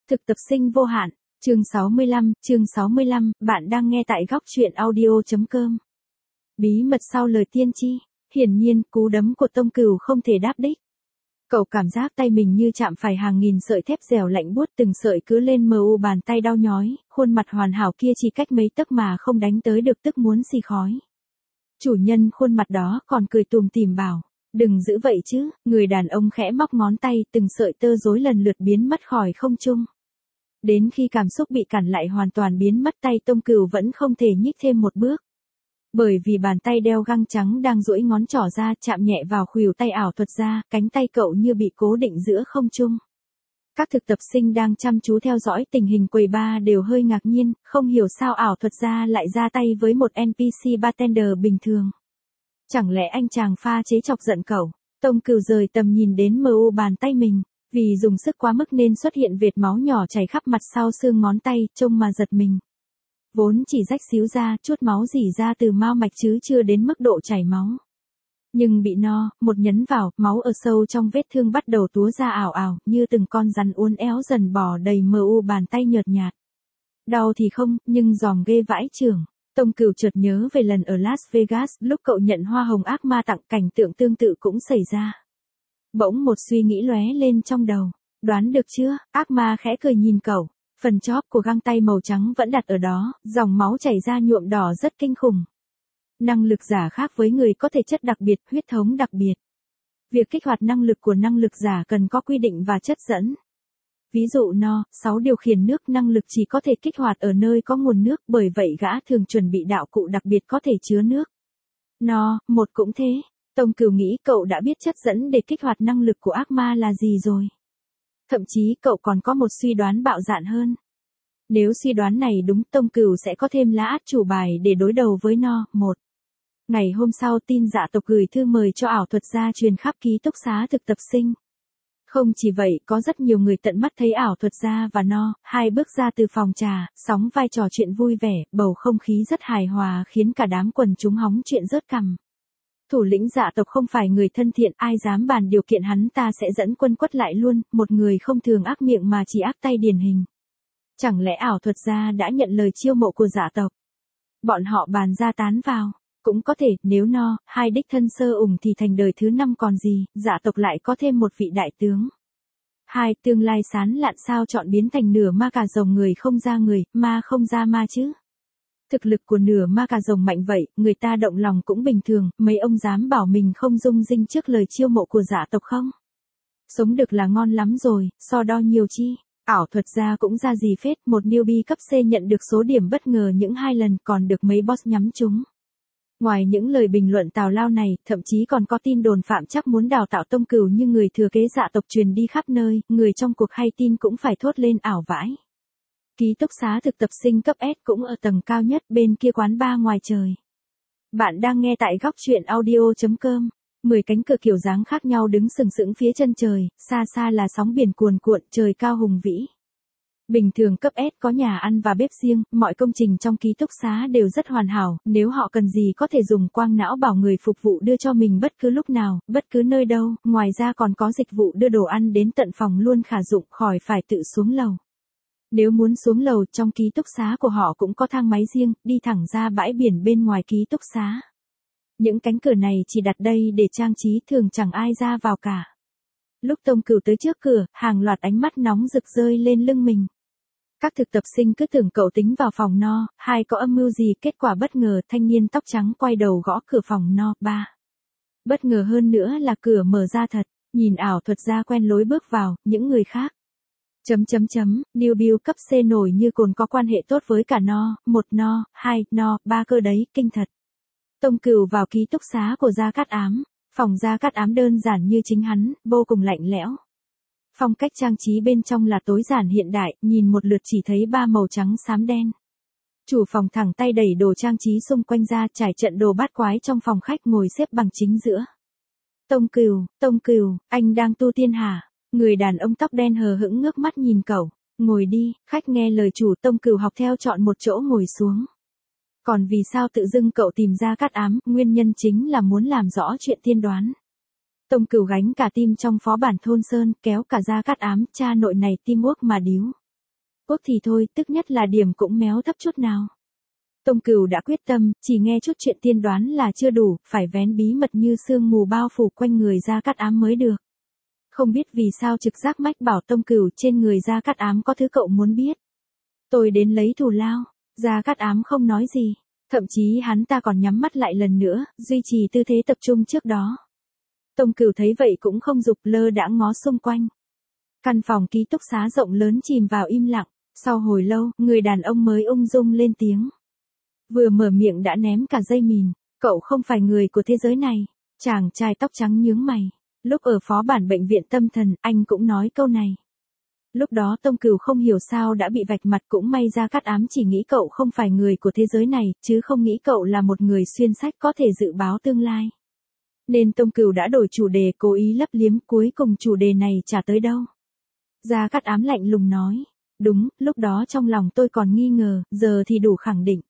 Thực tập sinh vô hạn, chương 65, bạn đang nghe tại góc truyện audio.com. Bí mật sau lời tiên tri, hiển nhiên cú đấm của Tông Cửu không thể đáp đích. Cậu cảm giác tay mình như chạm phải hàng nghìn sợi thép dẻo lạnh buốt, từng sợi cứ lên mờ u, bàn tay đau nhói, khuôn mặt hoàn hảo kia chỉ cách mấy tấc mà không đánh tới được, tức muốn xì khói. Chủ nhân khuôn mặt đó còn cười tủm tỉm bảo, đừng giữ vậy chứ. Người đàn ông khẽ móc ngón tay, từng sợi tơ rối lần lượt biến mất khỏi không trung. Đến khi cảm xúc bị cản lại hoàn toàn biến mất, tay Tông Cửu vẫn không thể nhích thêm một bước. Bởi vì bàn tay đeo găng trắng đang duỗi ngón trỏ ra, chạm nhẹ vào khuỷu tay ảo thuật gia, cánh tay cậu như bị cố định giữa không trung. Các thực tập sinh đang chăm chú theo dõi tình hình quầy bar đều hơi ngạc nhiên, không hiểu sao ảo thuật gia lại ra tay với một NPC bartender bình thường. Chẳng lẽ anh chàng pha chế chọc giận cậu? Tông Cửu rời tầm nhìn đến MU bàn tay mình, vì dùng sức quá mức nên xuất hiện vệt máu nhỏ chảy khắp mặt sau xương ngón tay, trông mà giật mình. Vốn chỉ rách xíu ra, chút máu rỉ ra từ mao mạch chứ chưa đến mức độ chảy máu. Nhưng bị một nhấn vào, máu ở sâu trong vết thương bắt đầu túa ra ảo ảo, như từng con rắn uốn éo dần bò đầy MU bàn tay nhợt nhạt. Đau thì không, nhưng giòm ghê vãi chưởng. Tông Cửu chợt nhớ về lần ở Las Vegas, lúc cậu nhận hoa hồng ác ma tặng, cảnh tượng tương tự cũng xảy ra. Bỗng một suy nghĩ lóe lên trong đầu. Đoán được chưa? Ác ma khẽ cười nhìn cậu. Phần chóp của găng tay màu trắng vẫn đặt ở đó, dòng máu chảy ra nhuộm đỏ rất kinh khủng. Năng lực giả khác với người có thể chất đặc biệt, huyết thống đặc biệt. Việc kích hoạt năng lực của năng lực giả cần có quy định và chất dẫn. Ví dụ 6 điều khiển nước, năng lực chỉ có thể kích hoạt ở nơi có nguồn nước, bởi vậy gã thường chuẩn bị đạo cụ đặc biệt có thể chứa nước. 1 cũng thế. Tông Cửu nghĩ cậu đã biết chất dẫn để kích hoạt năng lực của ác ma là gì rồi. Thậm chí cậu còn có một suy đoán bạo dạn hơn. Nếu suy đoán này đúng, Tông Cửu sẽ có thêm lá át chủ bài để đối đầu với 1. Ngày hôm sau, tin dạ tộc gửi thư mời cho ảo thuật gia truyền khắp ký túc xá thực tập sinh. Không chỉ vậy, có rất nhiều người tận mắt thấy ảo thuật gia và hai bước ra từ phòng trà, sóng vai trò chuyện vui vẻ, bầu không khí rất hài hòa khiến cả đám quần chúng hóng chuyện rớt cằm. Thủ lĩnh dạ tộc không phải người thân thiện, ai dám bàn điều kiện hắn ta sẽ dẫn quân quất lại luôn, một người không thường ác miệng mà chỉ ác tay điển hình. Chẳng lẽ ảo thuật gia đã nhận lời chiêu mộ của dạ tộc? Bọn họ bàn ra tán vào. Cũng có thể, nếu hai đích thân sơ ủng thì thành đời thứ 5 còn gì, dạ tộc lại có thêm một vị đại tướng. Tương lai sán lạn sao chọn biến thành nửa ma cà rồng, người không ra người, ma không ra ma chứ. Thực lực của nửa ma cà rồng mạnh vậy, người ta động lòng cũng bình thường, mấy ông dám bảo mình không rung rinh trước lời chiêu mộ của dạ tộc không? Sống được là ngon lắm rồi, so đo nhiều chi. Ảo thuật gia cũng ra gì phết, một newbie cấp C nhận được số điểm bất ngờ những 2 lần, còn được mấy boss nhắm trúng. Ngoài những lời bình luận tào lao này, thậm chí còn có tin đồn Phạm Chắc muốn đào tạo Tông Cửu như người thừa kế dạ tộc truyền đi khắp nơi, người trong cuộc hay tin cũng phải thốt lên ảo vãi. Ký túc xá thực tập sinh cấp S cũng ở tầng cao nhất, bên kia quán bar ngoài trời. Bạn đang nghe tại góc truyện audio.com. 10 cánh cửa kiểu dáng khác nhau đứng sừng sững phía chân trời, xa xa là sóng biển cuồn cuộn, trời cao hùng vĩ. Bình thường cấp S có nhà ăn và bếp riêng, mọi công trình trong ký túc xá đều rất hoàn hảo, nếu họ cần gì có thể dùng quang não bảo người phục vụ đưa cho mình bất cứ lúc nào, bất cứ nơi đâu, ngoài ra còn có dịch vụ đưa đồ ăn đến tận phòng luôn khả dụng, khỏi phải tự xuống lầu. Nếu muốn xuống lầu, trong ký túc xá của họ cũng có thang máy riêng, đi thẳng ra bãi biển bên ngoài ký túc xá. Những cánh cửa này chỉ đặt đây để trang trí, thường chẳng ai ra vào cả. Lúc Tông Cửu tới trước cửa, hàng loạt ánh mắt nóng rực rơi lên lưng mình. Các thực tập sinh cứ tưởng cậu tính vào phòng hai có âm mưu gì, kết quả bất ngờ thanh niên tóc trắng quay đầu gõ cửa phòng 3. Bất ngờ hơn nữa là cửa mở ra thật, nhìn ảo thuật gia quen lối bước vào, những người khác. Newbie cấp C nổi như cồn có quan hệ tốt với cả 1, 2, 3 cơ đấy, kinh thật. Tông Cửu vào ký túc xá của Gia Cát Ám, phòng Gia Cát Ám đơn giản như chính hắn, vô cùng lạnh lẽo. Phong cách trang trí bên trong là tối giản hiện đại, nhìn một lượt chỉ thấy 3 màu trắng xám đen. Chủ phòng thẳng tay đẩy đồ trang trí xung quanh ra, trải trận đồ bát quái trong phòng khách, ngồi xếp bằng chính giữa. Tông Cửu, anh đang tu tiên hả? Người đàn ông tóc đen hờ hững ngước mắt nhìn cậu. Ngồi đi, khách nghe lời chủ. Tông Cửu học theo chọn một chỗ ngồi xuống. Còn vì sao tự dưng cậu tìm Gia Cát Ám, nguyên nhân chính là muốn làm rõ chuyện tiên đoán. Tông Cửu gánh cả tim trong phó bản thôn sơn, kéo cả Gia Cát Ám, cha nội này teamwork mà điếu. Quốc thì thôi, tức nhất là điểm cũng méo thấp chút nào. Tông Cửu đã quyết tâm, chỉ nghe chút chuyện tiên đoán là chưa đủ, phải vén bí mật như sương mù bao phủ quanh người Gia Cát Ám mới được. Không biết vì sao trực giác mách bảo Tông Cửu trên người Gia Cát Ám có thứ cậu muốn biết. Tôi đến lấy thù lao, Gia Cát Ám không nói gì, thậm chí hắn ta còn nhắm mắt lại lần nữa, duy trì tư thế tập trung trước đó. Tông Cửu thấy vậy cũng không dục lơ đãng ngó xung quanh. Căn phòng ký túc xá rộng lớn chìm vào im lặng, sau hồi lâu, người đàn ông mới ung dung lên tiếng. Vừa mở miệng đã ném cả dây mìn, cậu không phải người của thế giới này. Chàng trai tóc trắng nhướng mày, lúc ở phó bản bệnh viện tâm thần, anh cũng nói câu này. Lúc đó Tông Cửu không hiểu sao đã bị vạch mặt, cũng may Gia Cát Ám chỉ nghĩ cậu không phải người của thế giới này, chứ không nghĩ cậu là một người xuyên sách có thể dự báo tương lai. Nên Tông Cửu đã đổi chủ đề, cố ý lấp liếm, cuối cùng chủ đề này chả tới đâu. Gia Cát Ám lạnh lùng nói, đúng, lúc đó trong lòng tôi còn nghi ngờ, giờ thì đủ khẳng định.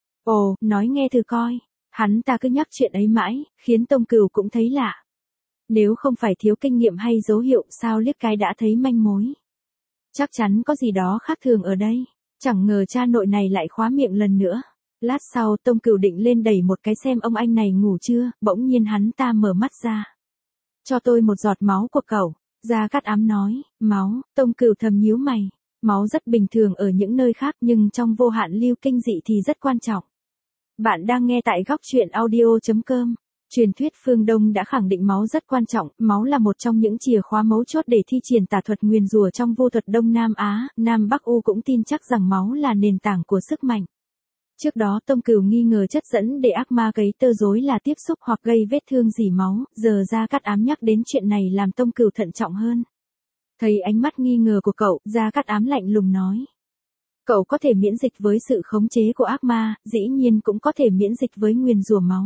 Ồ, nói nghe thử coi. Hắn ta cứ nhắc chuyện ấy mãi, khiến Tông Cửu cũng thấy lạ. Nếu không phải thiếu kinh nghiệm hay dấu hiệu, sao liếc cái đã thấy manh mối. Chắc chắn có gì đó khác thường ở đây. Chẳng ngờ cha nội này lại khóa miệng lần nữa. Lát sau Tông Cửu định lên đẩy một cái xem ông anh này ngủ chưa, bỗng nhiên hắn ta mở mắt ra. Cho tôi một giọt máu của cậu. Gia Cát Ám nói, máu. Tông Cửu thầm nhíu mày. Máu rất bình thường ở những nơi khác, nhưng trong vô hạn lưu kinh dị thì rất quan trọng. Bạn đang nghe tại góc truyện audio.com. Truyền thuyết phương Đông đã khẳng định máu rất quan trọng, máu là một trong những chìa khóa mấu chốt để thi triển tà thuật nguyền rủa trong vô thuật Đông Nam Á. Nam Bắc U cũng tin chắc rằng máu là nền tảng của sức mạnh. Trước đó Tông Cửu nghi ngờ chất dẫn để ác ma cấy tơ rối là tiếp xúc hoặc gây vết thương dỉ máu, giờ Gia Cát Ám nhắc đến chuyện này làm Tông Cửu thận trọng hơn. Thấy ánh mắt nghi ngờ của cậu, Gia Cát Ám lạnh lùng nói. Cậu có thể miễn dịch với sự khống chế của ác ma, dĩ nhiên cũng có thể miễn dịch với nguyền rủa máu.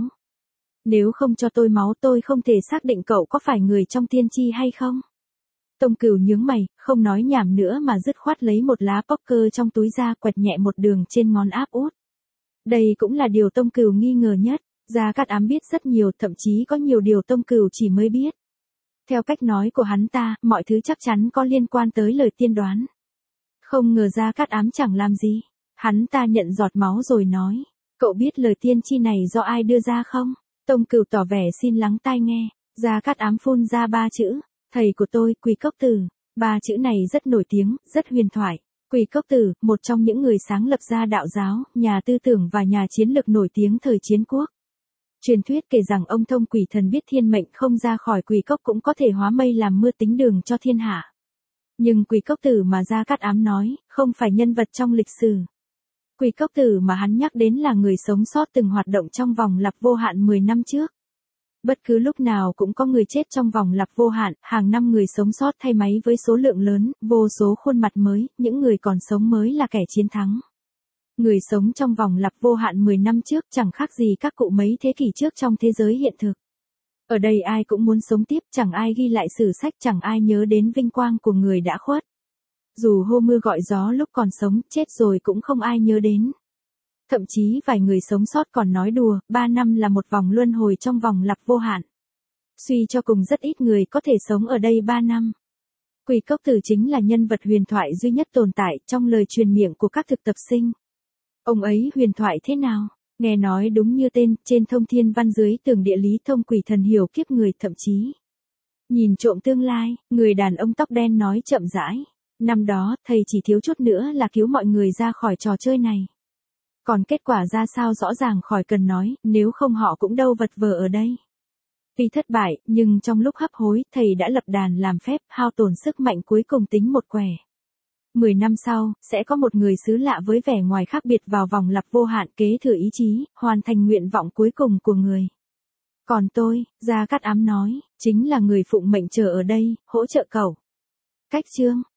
Nếu không cho tôi máu tôi không thể xác định cậu có phải người trong tiên tri hay không. Tông Cửu nhướng mày, không nói nhảm nữa mà dứt khoát lấy một lá poker trong túi ra, quẹt nhẹ một đường trên ngón áp út. Đây cũng là điều Tông Cửu nghi ngờ nhất. Gia Cát Ám biết rất nhiều, thậm chí có nhiều điều Tông Cửu chỉ mới biết. Theo cách nói của hắn ta, mọi thứ chắc chắn có liên quan tới lời tiên đoán. Không ngờ Gia Cát Ám chẳng làm gì. Hắn ta nhận giọt máu rồi nói. Cậu biết lời tiên tri này do ai đưa ra không? Tông Cửu tỏ vẻ xin lắng tai nghe. Gia Cát Ám phun ra 3 chữ. Thầy của tôi, Quỳ Cốc Tử. 3 chữ này rất nổi tiếng, rất huyền thoại. Quỳ Cốc Tử, một trong những người sáng lập ra đạo giáo, nhà tư tưởng và nhà chiến lược nổi tiếng thời chiến quốc. Truyền thuyết kể rằng ông thông quỷ thần biết thiên mệnh không ra khỏi quỳ cốc cũng có thể hóa mây làm mưa tính đường cho thiên hạ. Nhưng Quỳ Cốc Tử mà Gia Cát Ám nói, không phải nhân vật trong lịch sử. Quỳ Cốc Tử mà hắn nhắc đến là người sống sót từng hoạt động trong vòng lặp vô hạn 10 năm trước. Bất cứ lúc nào cũng có người chết trong vòng lặp vô hạn, hàng năm người sống sót thay máy với số lượng lớn, vô số khuôn mặt mới, những người còn sống mới là kẻ chiến thắng. Người sống trong vòng lặp vô hạn 10 năm trước chẳng khác gì các cụ mấy thế kỷ trước trong thế giới hiện thực. Ở đây ai cũng muốn sống tiếp, chẳng ai ghi lại sử sách, chẳng ai nhớ đến vinh quang của người đã khuất. Dù hô mưa gọi gió lúc còn sống, chết rồi cũng không ai nhớ đến. Thậm chí vài người sống sót còn nói đùa, 3 năm là một vòng luân hồi trong vòng lặp vô hạn. Suy cho cùng rất ít người có thể sống ở đây 3 năm. Quỳ Cốc Tử chính là nhân vật huyền thoại duy nhất tồn tại trong lời truyền miệng của các thực tập sinh. Ông ấy huyền thoại thế nào? Nghe nói đúng như tên, trên thông thiên văn dưới tường địa lý thông quỷ thần hiểu kiếp người, thậm chí nhìn trộm tương lai. Người đàn ông tóc đen nói chậm rãi. Năm đó, thầy chỉ thiếu chút nữa là cứu mọi người ra khỏi trò chơi này. Còn kết quả ra sao rõ ràng khỏi cần nói, nếu không họ cũng đâu vật vờ ở đây. Tuy thất bại, nhưng trong lúc hấp hối, thầy đã lập đàn làm phép, hao tổn sức mạnh cuối cùng tính một quẻ. 10 năm sau, sẽ có một người xứ lạ với vẻ ngoài khác biệt vào vòng lặp vô hạn kế thừa ý chí, hoàn thành nguyện vọng cuối cùng của người. Còn tôi, Gia Cát Ám nói, chính là người phụng mệnh chờ ở đây, hỗ trợ cậu. Cách chương